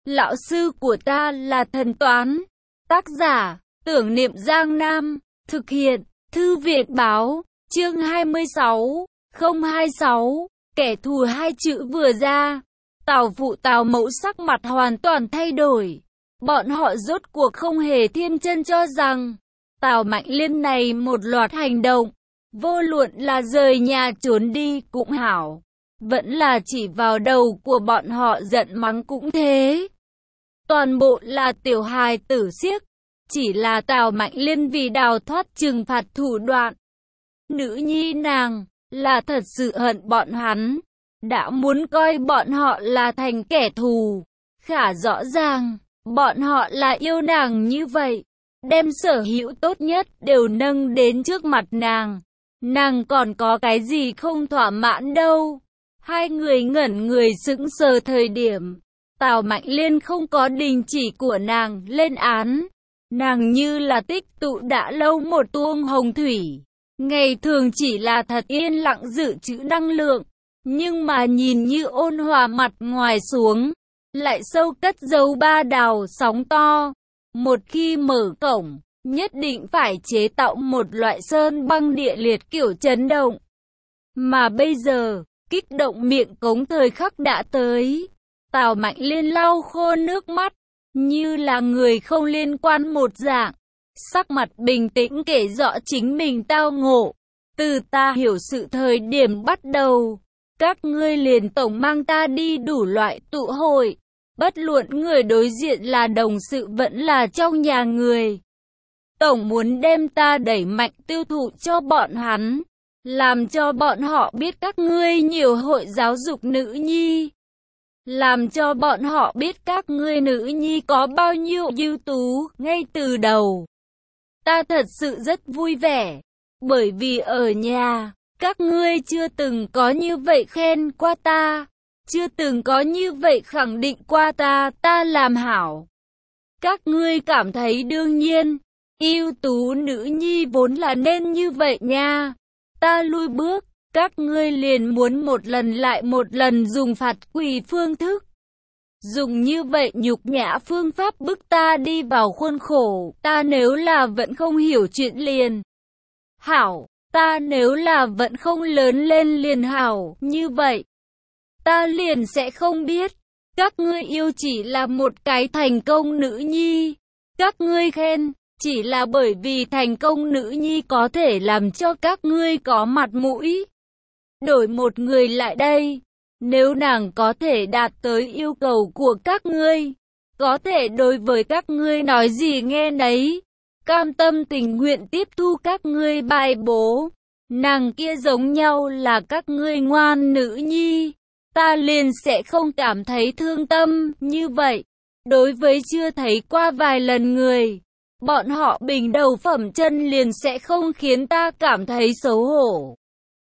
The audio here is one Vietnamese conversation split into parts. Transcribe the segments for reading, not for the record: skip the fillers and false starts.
Lão sư của ta là thần toán. Tác giả, Tưởng Niệm Giang Nam. Thực hiện, Thư viện Báo. Chương 26, 026. Kẻ thù hai chữ vừa ra, Tào Phụ Tào Mẫu sắc mặt hoàn toàn thay đổi. Bọn họ rốt cuộc không hề thiên chân cho rằng Tào Mạnh Liên này một loạt hành động, vô luận là rời nhà trốn đi cũng hảo, vẫn là chỉ vào đầu của bọn họ giận mắng cũng thế. Toàn bộ là tiểu hài tử xiếc, chỉ là Tào Mạnh Liên vì đào thoát trừng phạt thủ đoạn. Nữ nhi nàng là thật sự hận bọn hắn, đã muốn coi bọn họ là thành kẻ thù. Khả rõ ràng, bọn họ là yêu nàng như vậy, đem sở hữu tốt nhất đều nâng đến trước mặt nàng. Nàng còn có cái gì không thỏa mãn đâu. Hai người ngẩn người sững sờ thời điểm Tào Mạnh Liên không có đình chỉ của nàng lên án. Nàng như là tích tụ đã lâu một tuông hồng thủy, ngày thường chỉ là thật yên lặng dự trữ năng lượng, nhưng mà nhìn như ôn hòa mặt ngoài xuống, lại sâu cất giấu ba đào sóng to. Một khi mở cổng, nhất định phải chế tạo một loại sơn băng địa liệt kiểu chấn động. Mà bây giờ, kích động miệng cống thời khắc đã tới. Tào Mạnh Liên lau khô nước mắt, như là người không liên quan một dạng, sắc mặt bình tĩnh kể rõ chính mình tao ngộ. Từ ta hiểu sự thời điểm bắt đầu, các ngươi liền tổng mang ta đi đủ loại tụ hội, bất luận người đối diện là đồng sự vẫn là trong nhà người. Tổng muốn đem ta đẩy mạnh tiêu thụ cho bọn hắn, làm cho bọn họ biết các ngươi nhiều hội giáo dục nữ nhi, làm cho bọn họ biết các ngươi nữ nhi có bao nhiêu ưu tú ngay từ đầu. Ta thật sự rất vui vẻ, bởi vì ở nhà, các ngươi chưa từng có như vậy khen qua ta, chưa từng có như vậy khẳng định qua ta làm hảo. Các ngươi cảm thấy đương nhiên, ưu tú nữ nhi vốn là nên như vậy nha. Ta lui bước, các ngươi liền muốn một lần lại một lần dùng phạt quỳ phương thức, dùng như vậy nhục nhã phương pháp bức ta đi vào khuôn khổ. Ta nếu là vẫn không hiểu chuyện liền hảo, ta nếu là vẫn không lớn lên liền hảo, như vậy ta liền sẽ không biết các ngươi yêu chỉ là một cái thành công nữ nhi. Các ngươi khen chỉ là bởi vì thành công nữ nhi có thể làm cho các ngươi có mặt mũi. Đổi một người lại đây, nếu nàng có thể đạt tới yêu cầu của các ngươi, có thể đối với các ngươi nói gì nghe nấy, cam tâm tình nguyện tiếp thu các ngươi bài bố, nàng kia giống nhau là các ngươi ngoan nữ nhi, ta liền sẽ không cảm thấy thương tâm như vậy. Đối với chưa thấy qua vài lần người, bọn họ bình đầu phẩm chân liền sẽ không khiến ta cảm thấy xấu hổ.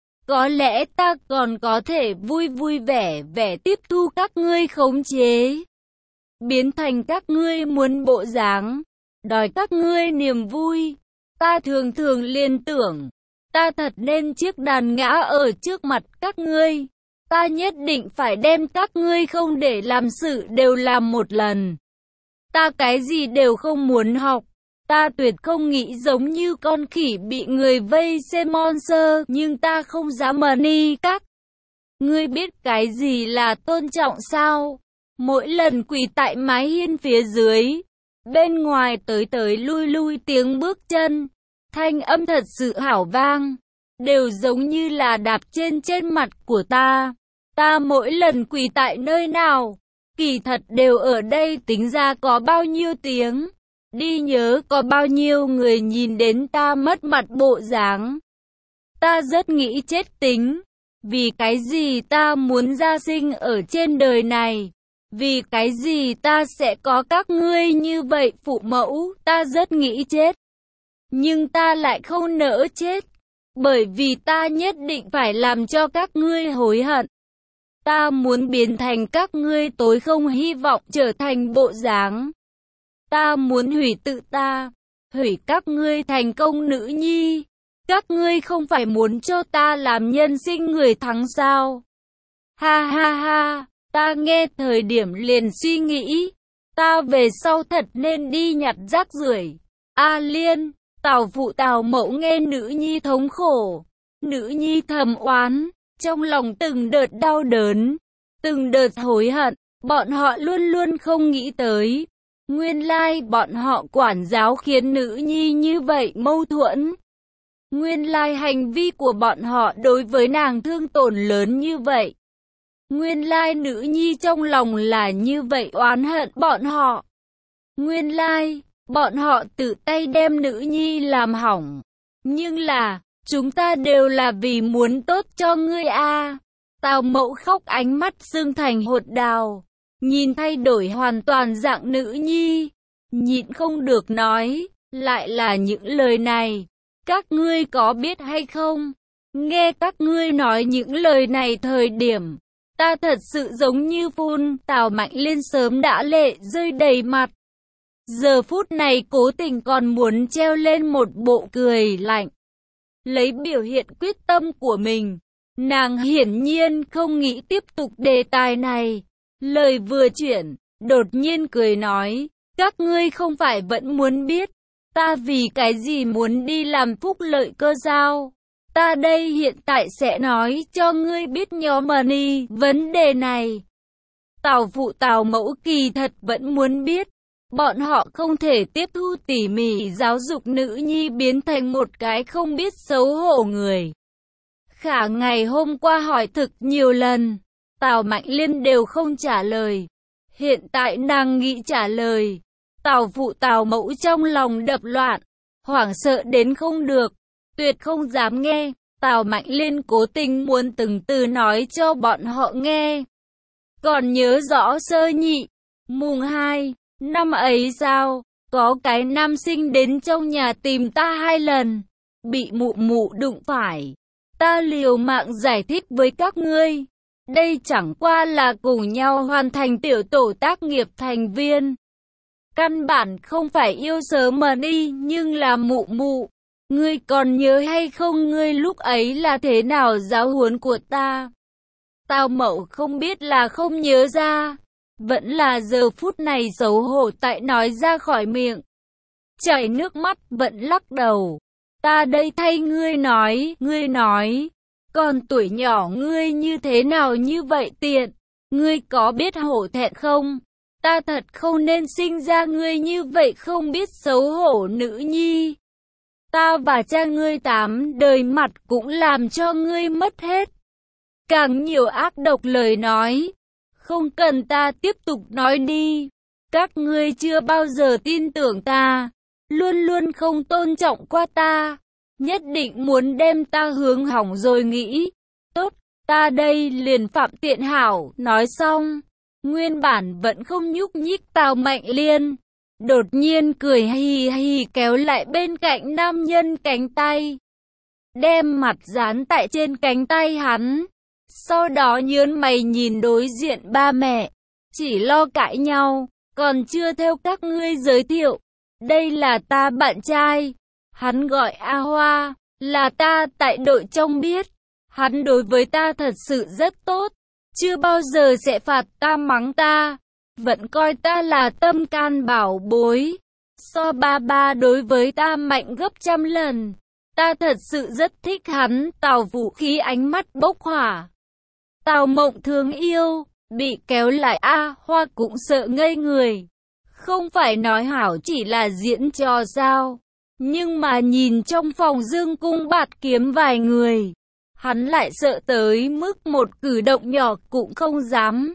Có lẽ ta còn có thể vui vẻ tiếp thu các ngươi khống chế, biến thành các ngươi muốn bộ dáng, đòi các ngươi niềm vui. Ta thường thường liên tưởng, ta thật nên chiếc đàn ngã ở trước mặt các ngươi. Ta nhất định phải đem các ngươi không để làm sự đều làm một lần. Ta cái gì đều không muốn học. Ta tuyệt không nghĩ giống như con khỉ bị người vây xem monster, nhưng ta không dám mờ ni các. Ngươi biết cái gì là tôn trọng sao? Mỗi lần quỳ tại mái hiên phía dưới, bên ngoài tới lui tiếng bước chân, thanh âm thật sự hảo vang, đều giống như là đạp trên mặt của ta. Ta mỗi lần quỳ tại nơi nào, kỳ thật đều ở đây tính ra có bao nhiêu tiếng. Đi nhớ có bao nhiêu người nhìn đến ta mất mặt bộ dáng. Ta rất nghĩ chết tính. Vì cái gì ta muốn ra sinh ở trên đời này? Vì cái gì ta sẽ có các ngươi như vậy phụ mẫu? Ta rất nghĩ chết. Nhưng ta lại không nỡ chết. Bởi vì ta nhất định phải làm cho các ngươi hối hận. Ta muốn biến thành các ngươi tối không hy vọng trở thành bộ dáng. Ta muốn hủy tự ta, hủy các ngươi thành công nữ nhi. Các ngươi không phải muốn cho ta làm nhân sinh người thắng sao? Ha ha ha, ta nghe thời điểm liền suy nghĩ, ta về sau thật nên đi nhặt rác rưởi. A Liên, Tào phụ Tào mẫu nghe nữ nhi thống khổ, nữ nhi thầm oán, trong lòng từng đợt đau đớn, từng đợt hối hận, bọn họ luôn luôn không nghĩ tới. Nguyên lai bọn họ quản giáo khiến nữ nhi như vậy mâu thuẫn. Nguyên lai hành vi của bọn họ đối với nàng thương tổn lớn như vậy. Nguyên lai nữ nhi trong lòng là như vậy oán hận bọn họ. Nguyên lai, bọn họ tự tay đem nữ nhi làm hỏng. Nhưng là, chúng ta đều là vì muốn tốt cho ngươi a. Tào mẫu khóc ánh mắt sưng thành hột đào. Nhìn thay đổi hoàn toàn dạng nữ nhi. Nhịn không được nói, lại là những lời này. Các ngươi có biết hay không? Nghe các ngươi nói những lời này thời điểm, ta thật sự giống như phun. Tào Mạnh Liên sớm đã lệ rơi đầy mặt. Giờ phút này cố tình còn muốn treo lên một bộ cười lạnh. Lấy biểu hiện quyết tâm của mình, nàng hiển nhiên không nghĩ tiếp tục đề tài này. Lời vừa chuyển, đột nhiên cười nói, các ngươi không phải vẫn muốn biết, ta vì cái gì muốn đi làm phúc lợi cơ sao? Ta đây hiện tại sẽ nói cho ngươi biết nhóm money vấn đề này. Tào phụ Tào mẫu kỳ thật vẫn muốn biết. Bọn họ không thể tiếp thu tỉ mỉ giáo dục nữ nhi biến thành một cái không biết xấu hổ người. Khả ngày hôm qua hỏi thực nhiều lần, Tào Mạnh Liên đều không trả lời. Hiện tại nàng nghĩ trả lời. Tào phụ Tào mẫu trong lòng đập loạn, hoảng sợ đến không được, tuyệt không dám nghe. Tào Mạnh Liên cố tình muốn từng từ nói cho bọn họ nghe. Còn nhớ rõ sơ nhị, mùng 2, năm ấy sao, có cái nam sinh đến trong nhà tìm ta 2 lần, bị mụ mụ đụng phải. Ta liều mạng giải thích với các ngươi, đây chẳng qua là cùng nhau hoàn thành tiểu tổ tác nghiệp thành viên. Căn bản không phải yêu sớm mà đi, nhưng là mụ mụ. Ngươi còn nhớ hay không ngươi lúc ấy là thế nào giáo huấn của ta? Tào mẫu không biết là không nhớ ra, vẫn là giờ phút này xấu hổ tại nói ra khỏi miệng. Chảy nước mắt vẫn lắc đầu. Ta đây thay ngươi nói, còn tuổi nhỏ ngươi như thế nào như vậy tiện, ngươi có biết hổ thẹn không? Ta thật không nên sinh ra ngươi như vậy không biết xấu hổ nữ nhi. Ta và cha ngươi 8 đời mặt cũng làm cho ngươi mất hết. Càng nhiều ác độc lời nói. Không cần ta tiếp tục nói đi. Các ngươi chưa bao giờ tin tưởng ta. Luôn luôn không tôn trọng qua ta. Nhất định muốn đem ta hướng hỏng rồi nghĩ. Tốt, ta đây liền phạm tiện hảo. Nói xong. Nguyên bản vẫn không nhúc nhích Tào Mạnh Liên. Đột nhiên cười hì hì kéo lại bên cạnh nam nhân cánh tay. Đem mặt dán tại trên cánh tay hắn. Sau đó nhớn mày nhìn đối diện ba mẹ. Chỉ lo cãi nhau, còn chưa theo các ngươi giới thiệu. Đây là ta bạn trai. Hắn gọi A Hoa, là ta tại đội trong biết. Hắn đối với ta thật sự rất tốt. Chưa bao giờ sẽ phạt ta mắng ta. Vẫn coi ta là tâm can bảo bối. So ba đối với ta mạnh gấp 100 lần. Ta thật sự rất thích hắn. Tào Vũ khí ánh mắt bốc hỏa. Tào Mộng thương yêu, bị kéo lại A Hoa cũng sợ ngây người. Không phải nói hảo chỉ là diễn trò sao. Nhưng mà nhìn trong phòng dương cung bạt kiếm vài người. Hắn lại sợ tới mức một cử động nhỏ cũng không dám.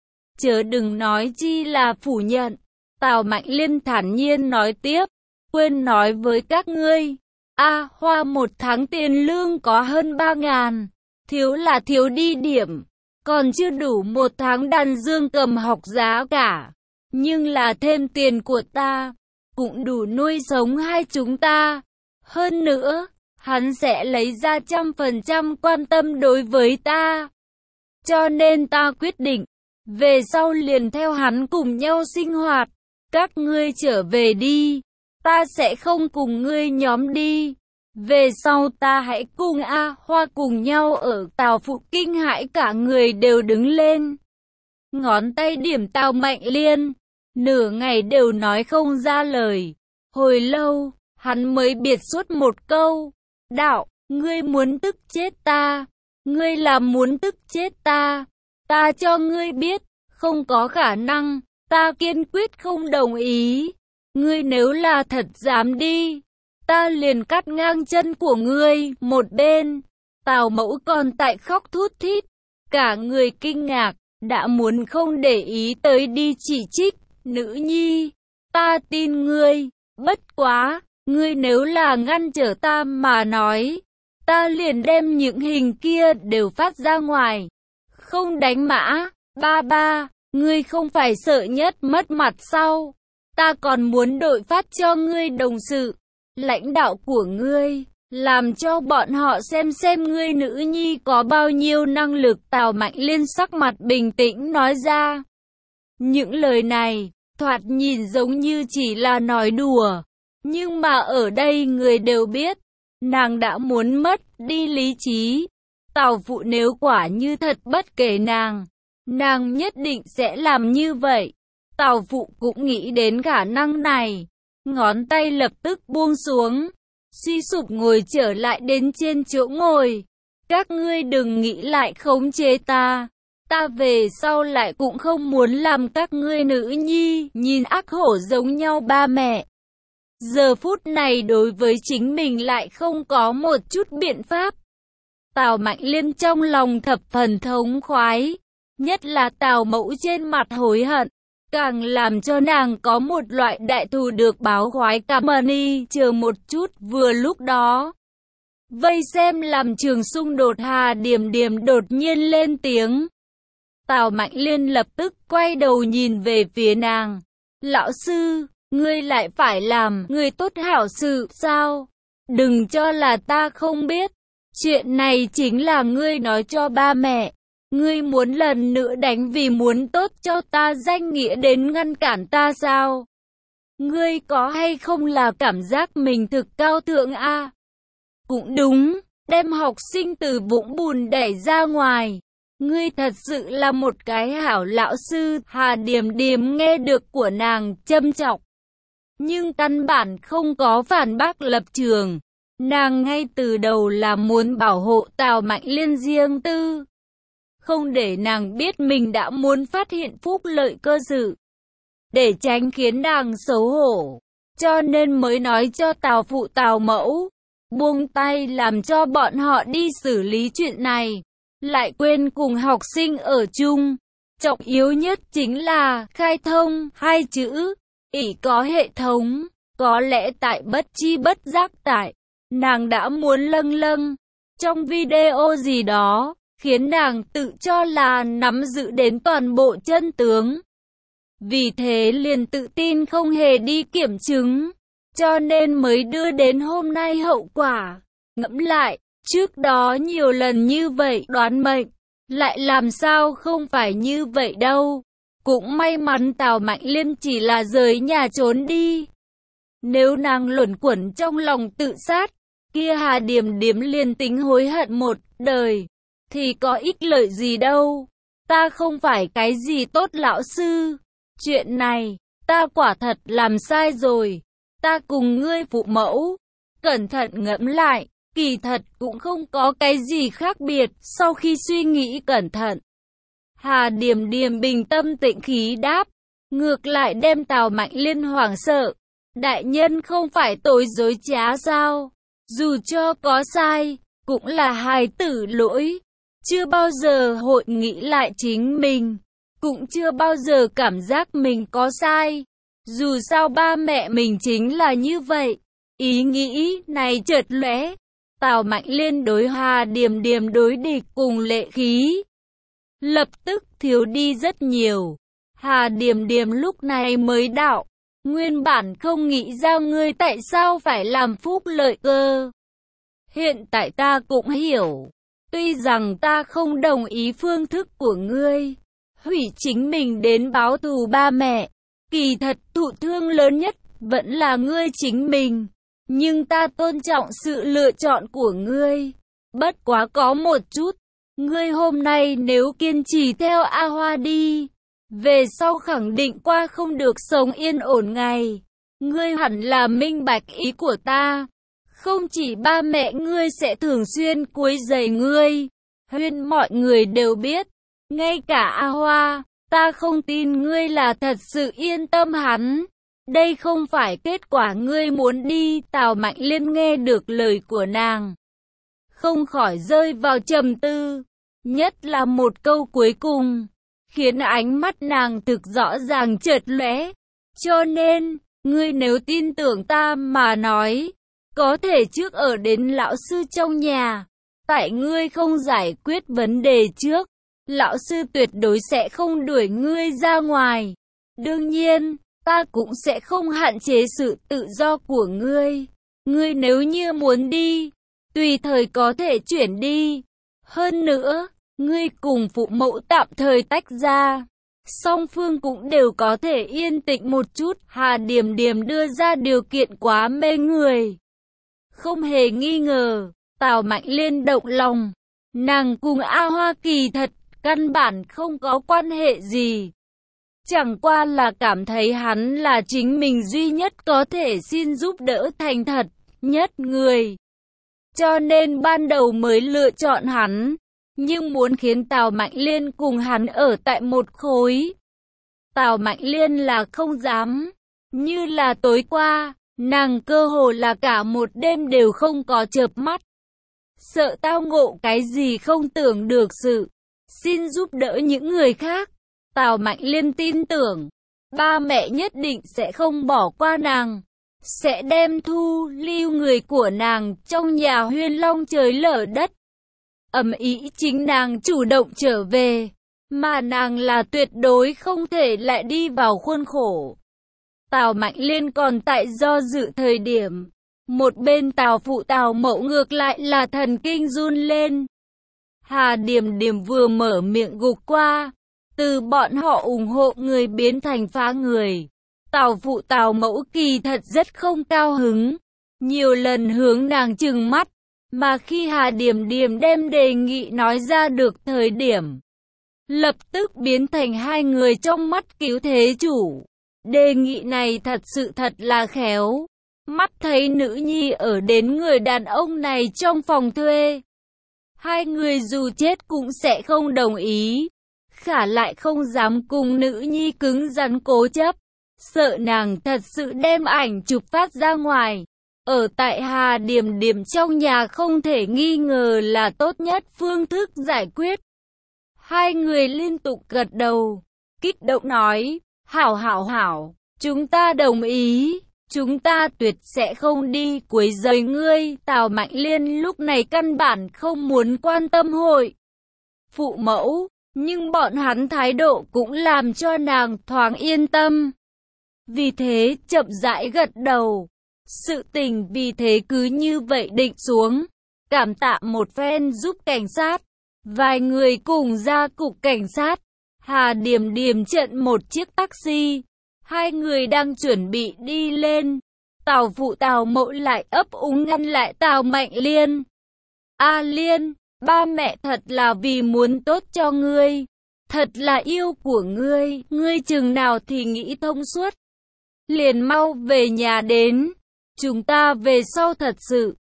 Chớ đừng nói chi là phủ nhận. Tào Mạnh Liên thản nhiên nói tiếp. Quên nói với các ngươi. A Hoa 1 tháng tiền lương có hơn 3.000. Thiếu là thiếu đi điểm. Còn chưa đủ 1 tháng đàn dương cầm học giá cả. Nhưng là thêm tiền của ta. Cũng đủ nuôi sống hai chúng ta. Hơn nữa, hắn sẽ lấy ra 100% quan tâm đối với ta. Cho nên ta quyết định. Về sau liền theo hắn cùng nhau sinh hoạt. Các ngươi trở về đi. Ta sẽ không cùng ngươi nhóm đi. Về sau ta hãy cùng A Hoa cùng nhau ở. Tào Phụ kinh hãi cả người đều đứng lên. Ngón tay điểm Tào Mạnh Liên. Nửa ngày đều nói không ra lời. Hồi lâu, hắn mới biệt xuất một câu. Đạo, ngươi muốn tức chết ta. Ngươi là muốn tức chết ta. Ta cho ngươi biết, không có khả năng. Ta kiên quyết không đồng ý. Ngươi nếu là thật dám đi, ta liền cắt ngang chân của ngươi. Một bên, Tào Mẫu còn tại khóc thút thít. Cả người kinh ngạc, đã muốn không để ý tới đi chỉ trích. Nữ nhi, ta tin ngươi, bất quá, ngươi nếu là ngăn trở ta mà nói, ta liền đem những hình kia đều phát ra ngoài. Không đánh mã, ba ba, ngươi không phải sợ nhất mất mặt sao? Ta còn muốn đội phát cho ngươi đồng sự, lãnh đạo của ngươi, làm cho bọn họ xem ngươi nữ nhi có bao nhiêu năng lực. Tào Mạnh Liên sắc mặt bình tĩnh nói ra. Những lời này, thoạt nhìn giống như chỉ là nói đùa, nhưng mà ở đây người đều biết, nàng đã muốn mất đi lý trí. Tào Phụ nếu quả như thật bất kể nàng nhất định sẽ làm như vậy. Tào Phụ cũng nghĩ đến khả năng này, ngón tay lập tức buông xuống, suy sụp ngồi trở lại đến trên chỗ ngồi. Các ngươi đừng nghĩ lại khống chế ta. Ta về sau lại cũng không muốn làm các ngươi nữ nhi nhìn ác hổ giống nhau ba mẹ. Giờ phút này đối với chính mình lại không có một chút biện pháp. Tào Mạnh Liên trong lòng thập phần thống khoái, nhất là Tào Mẫu trên mặt hối hận, càng làm cho nàng có một loại đại thù được báo khoái cảm ơn y. Chờ một chút, vừa lúc đó, vây xem làm trường xung đột Hà Điềm Điềm đột nhiên lên tiếng. Tào Mạnh Liên lập tức quay đầu nhìn về phía nàng. Lão sư, ngươi lại phải làm người tốt hảo sự sao? Đừng cho là ta không biết. Chuyện này chính là ngươi nói cho ba mẹ. Ngươi muốn lần nữa đánh vì muốn tốt cho ta danh nghĩa đến ngăn cản ta sao? Ngươi có hay không là cảm giác mình thực cao thượng a? Cũng đúng, đem học sinh từ vũng bùn đẩy ra ngoài. Ngươi thật sự là một cái hảo lão sư. Hà Điềm Điềm nghe được của nàng châm chọc, nhưng căn bản không có phản bác lập trường. Nàng ngay từ đầu là muốn bảo hộ Tào Mạnh Liên riêng tư, không để nàng biết mình đã muốn phát hiện phúc lợi cơ dự, để tránh khiến nàng xấu hổ. Cho nên mới nói cho Tào Phụ Tào Mẫu buông tay làm cho bọn họ đi xử lý chuyện này, lại quên cùng học sinh ở chung. Trọng yếu nhất chính là khai thông hai chữ, ỷ có hệ thống. Có lẽ tại bất chi bất giác tại, nàng đã muốn lâng trong video gì đó, khiến nàng tự cho là nắm giữ đến toàn bộ chân tướng. Vì thế liền tự tin không hề đi kiểm chứng, cho nên mới đưa đến hôm nay hậu quả. Ngẫm lại, trước đó nhiều lần như vậy đoán mệnh, lại làm sao không phải như vậy đâu. Cũng may mắn Tào Mạnh Liên chỉ là rời nhà trốn đi. Nếu nàng luẩn quẩn trong lòng tự sát, kia Hà Điềm Điềm liền tính hối hận một đời, thì có ích lợi gì đâu. Ta không phải cái gì tốt lão sư. Chuyện này, ta quả thật làm sai rồi. Ta cùng ngươi phụ mẫu, cẩn thận ngẫm lại, kỳ thật cũng không có cái gì khác biệt. Sau khi suy nghĩ cẩn thận, Hà Điềm Điềm bình tâm tĩnh khí đáp, ngược lại đem Tào Mạnh Liên hoảng sợ. Đại nhân không phải tối dối trá sao? Dù cho có sai, cũng là hài tử lỗi. Chưa bao giờ hội nghĩ lại chính mình, cũng chưa bao giờ cảm giác mình có sai. Dù sao ba mẹ mình chính là như vậy. Ý nghĩ này chợt lóe, Tào Mạnh Liên đối Hà Điềm Điềm đối địch cùng lệ khí lập tức thiếu đi rất nhiều. Hà Điềm Điềm lúc này mới đạo, nguyên bản không nghĩ ra ngươi tại sao phải làm phúc lợi cơ. Hiện tại ta cũng hiểu, tuy rằng ta không đồng ý phương thức của ngươi, hủy chính mình đến báo thù ba mẹ, kỳ thật thụ thương lớn nhất vẫn là ngươi chính mình. Nhưng ta tôn trọng sự lựa chọn của ngươi. Bất quá có một chút, ngươi hôm nay nếu kiên trì theo A Hoa đi, về sau khẳng định qua không được sống yên ổn ngày. Ngươi hẳn là minh bạch ý của ta. Không chỉ ba mẹ ngươi sẽ thường xuyên quấy rầy ngươi, huyên mọi người đều biết. Ngay cả A Hoa, ta không tin ngươi là thật sự yên tâm hắn. Đây không phải kết quả ngươi muốn đi. Tào Mạnh Liên nghe được lời của nàng, không khỏi rơi vào trầm tư. Nhất là một câu cuối cùng, khiến ánh mắt nàng thực rõ ràng chợt lóe. Cho nên, ngươi nếu tin tưởng ta mà nói, có thể trước ở đến lão sư trong nhà. Tại ngươi không giải quyết vấn đề trước, lão sư tuyệt đối sẽ không đuổi ngươi ra ngoài. Đương nhiên, ta cũng sẽ không hạn chế sự tự do của ngươi. Ngươi nếu như muốn đi, tùy thời có thể chuyển đi. Hơn nữa, ngươi cùng phụ mẫu tạm thời tách ra, song phương cũng đều có thể yên tĩnh một chút. Hà Điềm Điềm đưa ra điều kiện quá mê người. Không hề nghi ngờ, Tào Mạnh Liên động lòng. Nàng cùng A Hoa kỳ thật, căn bản không có quan hệ gì. Chẳng qua là cảm thấy hắn là chính mình duy nhất có thể xin giúp đỡ thành thật nhất người. Cho nên ban đầu mới lựa chọn hắn. Nhưng muốn khiến Tào Mạnh Liên cùng hắn ở tại một khối, Tào Mạnh Liên là không dám. Như là tối qua, nàng cơ hồ là cả một đêm đều không có chợp mắt. Sợ tao ngộ cái gì không tưởng được sự, xin giúp đỡ những người khác. Tào Mạnh Liên tin tưởng, ba mẹ nhất định sẽ không bỏ qua nàng, sẽ đem thu lưu người của nàng trong nhà huyên long trời lở đất. Ầm ĩ chính nàng chủ động trở về, mà nàng là tuyệt đối không thể lại đi vào khuôn khổ. Tào Mạnh Liên còn tại do dự thời điểm, một bên Tào phụ Tào mẫu ngược lại là thần kinh run lên. Hà Điềm Điềm vừa mở miệng gục qua, từ bọn họ ủng hộ người biến thành phá người. Tào phụ Tào mẫu kỳ thật rất không cao hứng, nhiều lần hướng nàng trừng mắt. Mà khi Hà Điềm Điềm đem đề nghị nói ra được thời điểm, lập tức biến thành hai người trong mắt cứu thế chủ. Đề nghị này thật là khéo. Mắt thấy nữ nhi ở đến người đàn ông này trong phòng thuê, hai người dù chết cũng sẽ không đồng ý. Khả lại không dám cùng nữ nhi cứng rắn cố chấp, sợ nàng thật sự đem ảnh chụp phát ra ngoài. Ở tại Hà Điềm Điềm trong nhà không thể nghi ngờ là tốt nhất phương thức giải quyết. Hai người liên tục gật đầu, kích động nói, hảo, chúng ta đồng ý, chúng ta tuyệt sẽ không đi quấy rầy ngươi. Tào Mạnh Liên lúc này căn bản không muốn quan tâm hội phụ mẫu, nhưng bọn hắn thái độ cũng làm cho nàng thoáng yên tâm. Vì thế chậm rãi gật đầu. Sự tình vì thế cứ như vậy định xuống. Cảm tạ một phen giúp cảnh sát, vài người cùng ra cục cảnh sát. Hà Điềm Điềm trận một chiếc taxi, hai người đang chuẩn bị đi lên. Tào phụ Tào mẫu lại ấp úng ngăn lại Tào Mạnh Liên. A Liên, ba mẹ thật là vì muốn tốt cho ngươi, thật là yêu của ngươi chừng nào thì nghĩ thông suốt, liền mau về nhà đến. Chúng ta về sau thật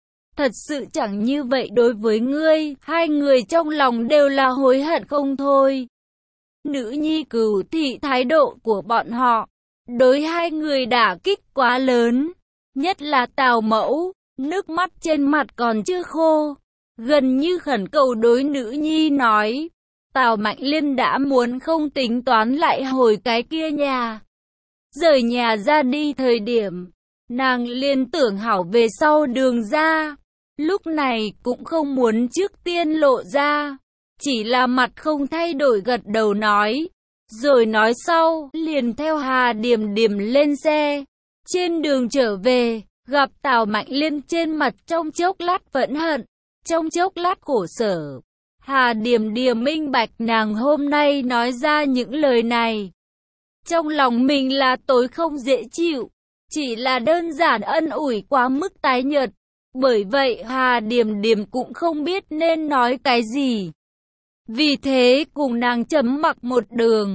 sự chẳng như vậy đối với ngươi. Hai người trong lòng đều là hối hận không thôi. Nữ nhi Cửu Thị thái độ của bọn họ đối hai người đả kích quá lớn. Nhất là Tào mẫu, nước mắt trên mặt còn chưa khô, gần như khẩn cầu đối nữ nhi nói. Tào Mạnh Liên đã muốn không tính toán lại hồi cái kia nhà. Rời nhà ra đi thời điểm, nàng liên tưởng hảo về sau đường ra. Lúc này cũng không muốn trước tiên lộ ra, chỉ là mặt không thay đổi gật đầu nói. Rồi nói sau, liền theo Hà Điềm Điềm lên xe. Trên đường trở về, gặp Tào Mạnh Liên trên mặt trong chốc lát phẫn hận, trong chốc lát khổ sở. Hà Điềm Điềm minh bạch nàng hôm nay nói ra những lời này, trong lòng mình là tối không dễ chịu, chỉ là đơn giản ân ủi quá mức tái nhợt. Bởi vậy Hà Điềm Điềm cũng không biết nên nói cái gì. Vì thế cùng nàng chấm mặc một đường.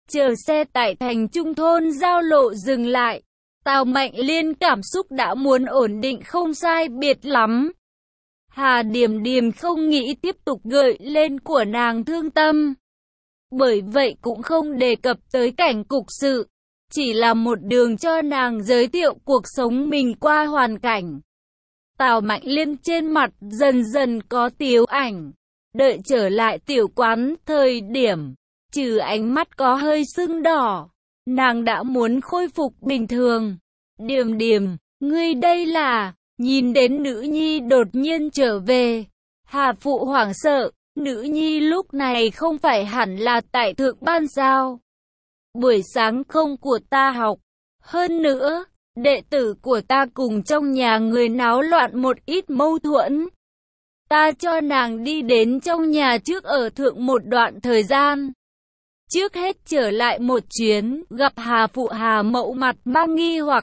Chờ xe tại thành trung thôn giao lộ dừng lại, Tào Mạnh Liên cảm xúc đã muốn ổn định không sai biệt lắm. Hà Điềm Điềm không nghĩ tiếp tục gợi lên của nàng thương tâm. Bởi vậy cũng không đề cập tới cảnh cục sự, chỉ là một đường cho nàng giới thiệu cuộc sống mình qua hoàn cảnh. Tào Mạnh Liên trên mặt dần dần có tiếu ảnh. Đợi trở lại tiểu quán thời điểm, trừ ánh mắt có hơi sưng đỏ, nàng đã muốn khôi phục bình thường. Điềm Điềm, ngươi đây là... Nhìn đến nữ nhi đột nhiên trở về, Hà Phụ hoảng sợ, nữ nhi lúc này không phải hẳn là tại thượng ban sao? Buổi sáng không của ta học, hơn nữa, đệ tử của ta cùng trong nhà người náo loạn một ít mâu thuẫn. Ta cho nàng đi đến trong nhà trước ở thượng một đoạn thời gian. Trước hết trở lại một chuyến, gặp Hà Phụ Hà Mậu mặt mang nghi hoặc.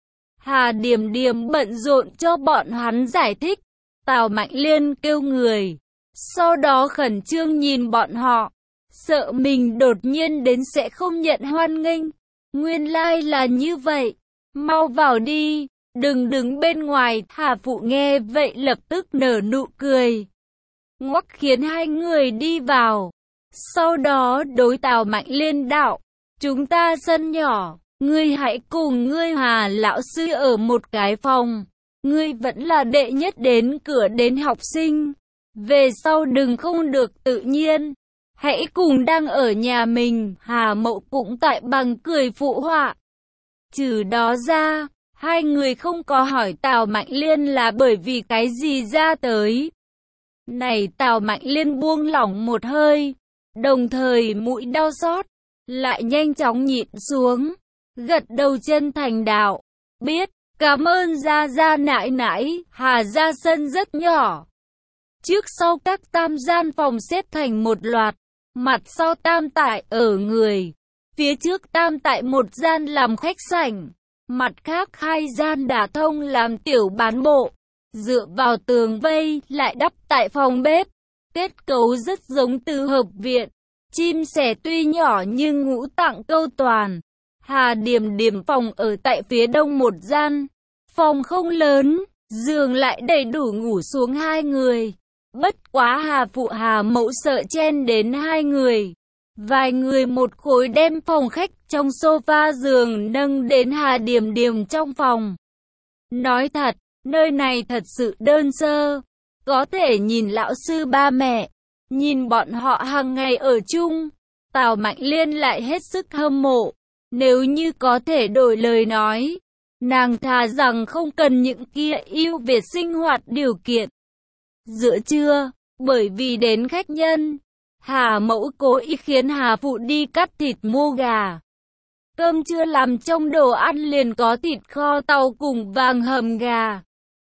Hà Điềm Điềm bận rộn cho bọn hắn giải thích. Tào Mạnh Liên kêu người, sau đó khẩn trương nhìn bọn họ, sợ mình đột nhiên đến sẽ không nhận hoan nghênh. Nguyên lai là như vậy, mau vào đi, đừng đứng bên ngoài. Hà Phụ nghe vậy lập tức nở nụ cười, ngoắc khiến hai người đi vào. Sau đó đối Tào Mạnh Liên đạo, chúng ta sân nhỏ, ngươi hãy cùng ngươi Hà lão sư ở một cái phòng. Ngươi vẫn là đệ nhất đến cửa đến học sinh. Về sau đừng không được tự nhiên. Hãy cùng đang ở nhà mình. Hà Mậu cũng tại bằng cười phụ họa. Trừ đó ra, hai người không có hỏi Tào Mạnh Liên là bởi vì cái gì ra tới. Này Tào Mạnh Liên buông lỏng một hơi, đồng thời mũi đau xót, lại nhanh chóng nhịn xuống, gật đầu chân thành đạo, biết, cảm ơn gia gia nãi nãi. Hà gia sân rất nhỏ, trước sau các tam gian phòng xếp thành một loạt, mặt sau tam tại ở người, phía trước tam tại một gian làm khách sảnh, mặt khác hai gian đả thông làm tiểu bán bộ, dựa vào tường vây lại đắp tại phòng bếp, kết cấu rất giống tứ hợp viện. Chim sẻ tuy nhỏ nhưng ngũ tạng câu toàn. Hà Điềm Điềm phòng ở tại phía đông một gian, phòng không lớn, giường lại đầy đủ ngủ xuống hai người. Bất quá Hà Phụ Hà Mậu sợ chen đến hai người, vài người một khối đem phòng khách trong sofa giường nâng đến Hà Điềm Điềm trong phòng. Nói thật, nơi này thật sự đơn sơ, có thể nhìn lão sư ba mẹ, nhìn bọn họ hàng ngày ở chung. Tào Mạnh Liên lại hết sức hâm mộ. Nếu như có thể đổi lời nói, nàng thà rằng không cần những kia ưu việt sinh hoạt điều kiện. Giữa trưa, bởi vì đến khách nhân, Hà Mẫu cố ý khiến Hà Phụ đi cắt thịt mua gà. Cơm trưa làm trong đồ ăn liền có thịt kho tàu cùng vàng hầm gà.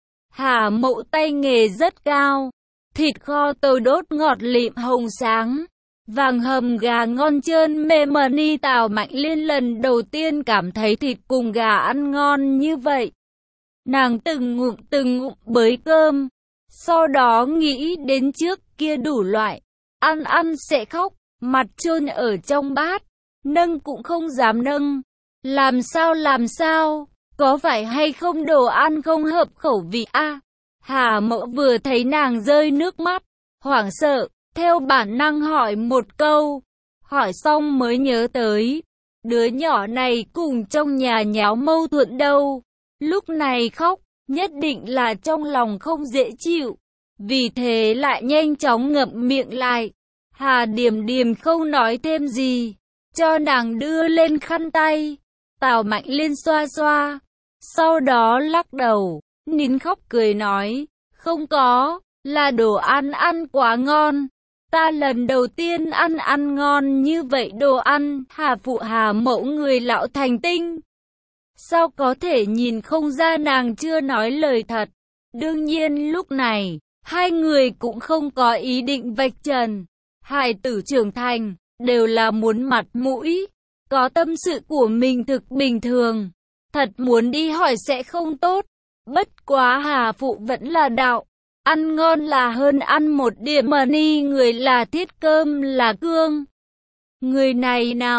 Hà Mẫu tay nghề rất cao, thịt kho tàu đốt ngọt lịm hồng sáng, vàng hầm gà ngon trơn mềm mần. Tào Mạnh Liên lần đầu tiên cảm thấy thịt cùng gà ăn ngon như vậy. Nàng từng ngụm bới cơm, sau đó nghĩ đến trước kia đủ loại, ăn sẽ khóc, mặt chôn ở trong bát, nâng cũng không dám nâng. Làm sao, có phải hay không đồ ăn không hợp khẩu vị a? Hà Mẫu vừa thấy nàng rơi nước mắt, hoảng sợ, theo bản năng hỏi một câu, hỏi xong mới nhớ tới, đứa nhỏ này cùng trong nhà nháo mâu thuẫn đâu, lúc này khóc, nhất định là trong lòng không dễ chịu, vì thế lại nhanh chóng ngậm miệng lại. Hà Điềm Điềm không nói thêm gì, cho nàng đưa lên khăn tay. Tào Mạnh Liên xoa xoa, sau đó lắc đầu, nín khóc cười nói, không có, là đồ ăn quá ngon. Ta lần đầu tiên ăn ngon như vậy đồ ăn. Hà Phụ Hà Mẫu người lão thành tinh, sao có thể nhìn không ra nàng chưa nói lời thật. Đương nhiên lúc này, hai người cũng không có ý định vạch trần. Hài tử trưởng thành, đều là muốn mặt mũi, có tâm sự của mình thực bình thường. Thật muốn đi hỏi sẽ không tốt. Bất quá Hà Phụ vẫn là đạo. Ăn ngon là hơn ăn một điểm mà ni người là thiết cơm là cương. Người này nào,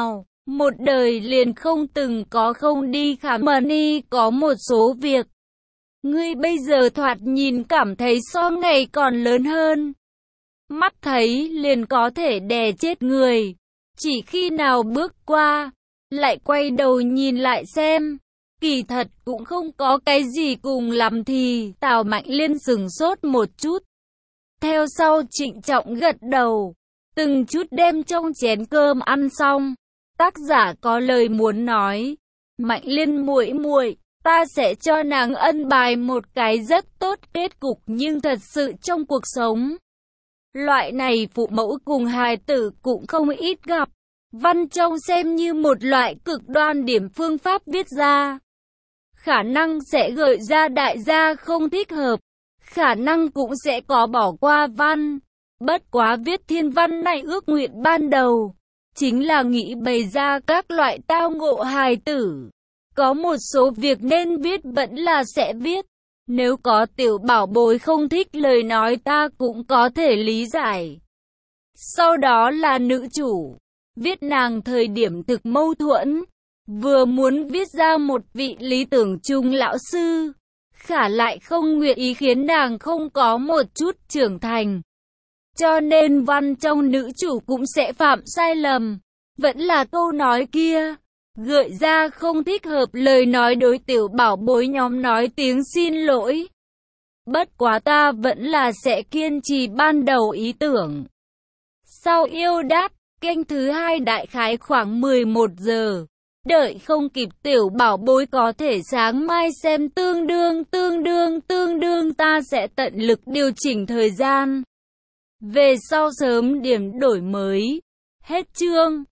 Một đời liền không từng có không đi khám money có một số việc. Ngươi bây giờ thoạt nhìn cảm thấy so ngày còn lớn hơn. Mắt thấy liền có thể đè chết người. Chỉ khi nào bước qua, lại quay đầu nhìn lại xem. Kỳ thật cũng không có cái gì cùng lắm thì. Tào Mạnh Liên sửng sốt một chút. Theo sau trịnh trọng gật đầu. Từng chút đem trong chén cơm ăn xong. Tác giả có lời muốn nói. Mạnh Liên muội muội, ta sẽ cho nàng ân bài một cái rất tốt kết cục, nhưng thật sự trong cuộc sống, loại này phụ mẫu cùng hài tử cũng không ít gặp. Văn trong xem như một loại cực đoan điểm phương pháp viết ra. Khả năng sẽ gợi ra đại gia không thích hợp. Khả năng cũng sẽ có bỏ qua văn. Bất quá viết thiên văn này ước nguyện ban đầu. Chính là nghĩ bày ra các loại tao ngộ hài tử. Có một số việc nên viết vẫn là sẽ viết. Nếu có tiểu bảo bối không thích lời nói ta cũng có thể lý giải. Sau đó là nữ chủ. Viết nàng thời điểm thực mâu thuẫn. Vừa muốn viết ra một vị lý tưởng chung lão sư. Khả lại không nguyện ý khiến nàng không có một chút trưởng thành. Cho nên văn trong nữ chủ cũng sẽ phạm sai lầm. Vẫn là câu nói kia. Gợi ra không thích hợp lời nói đối tiểu bảo bối nhóm nói tiếng xin lỗi. Bất quá ta vẫn là sẽ kiên trì ban đầu ý tưởng. Sau yêu đát, kênh thứ 2 đại khái khoảng 11 giờ. Đợi không kịp tiểu bảo bối có thể sáng mai xem tương đương ta sẽ tận lực điều chỉnh thời gian. Về sau sớm điểm đổi mới. Hết chương.